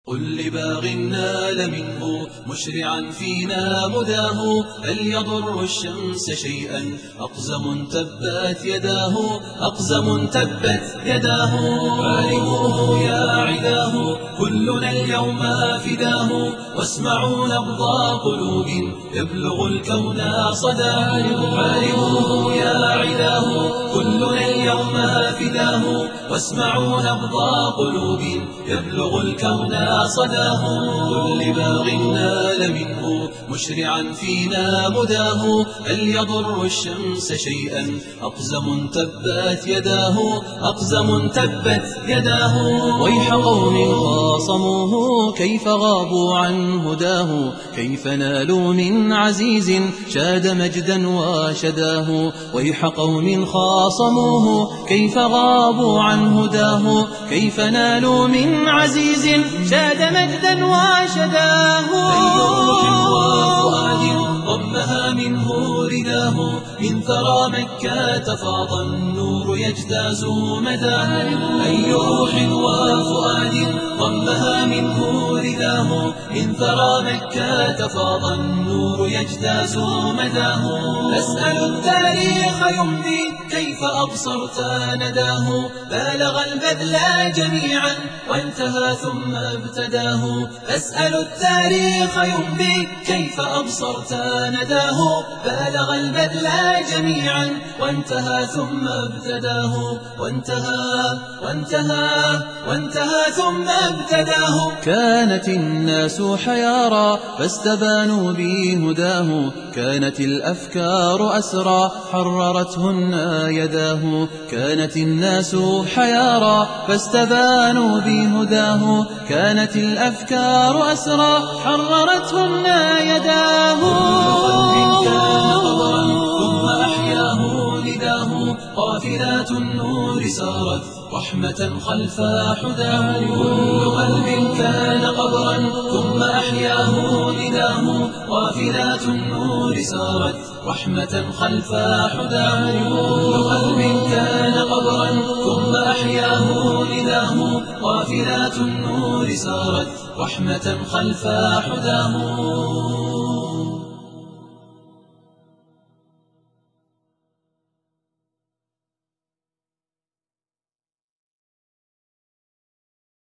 قل لباغ نال منه مشرعا فينا مداه، هل يضر الشمس شيئا أقزم تبت يداه، أقزم تبت يداه. عالموه يا عداه كلنا اليوم فداه، واسمعوا نبض قلوب يبلغ الكون صداه. عالموه يا عداه كلنا اليوم فداه، واسمعوا نبض قلوب يبلغ الكون صداه. قل لباغ نال منه مشرعا فينا مداه، هل يضر الشمس شيئا أقزم تبت يداه، أقزم تبت يداه. ويح قوم خاصموه كيف غابوا عن هداه، كيف نالوا من عزيز شاد مجدا وشداه. ويح قوم خاصموه كيف غابوا عن هداه، كيف نالوا من عزيز شاد مجدا وشداه. أي روح وفؤاد ضمها منه رداه، من ثرى مكة فاض النور يجتاز مداه. أي روح وفؤاد ضمها منه رداه، من ثرى مكة فاض النور يجتاز مداه. أسأل التاريخ يمضي كيف أبصرت نداه، بالغ البذل جميعا وانتهى ثم ابتداه. أسأل التاريخ يمضي كيف أبصرت نداه، بالغ البذل جميعا وانتهى ثم ابتداه. وانتهى ثم ابتداه. كانت الناس حيارى فاستبانوا بهداه، كانت الأفكار أسرى حررتهن يداه. كانت الناس حيارى فاستبانوا بهداه، كانت الأفكار أسرى حررتهن يداه. ثم أحياه نداه، قافلات النور سارت رحمة خلف حداه. كل قلب كان قبرا ثم أحياه نداه، قافلات النور سارت رحمة خلف حداه. كل قلب كان قبرا ثم أحياه نداه، قافلات النور سارت رحمة خلف حداه.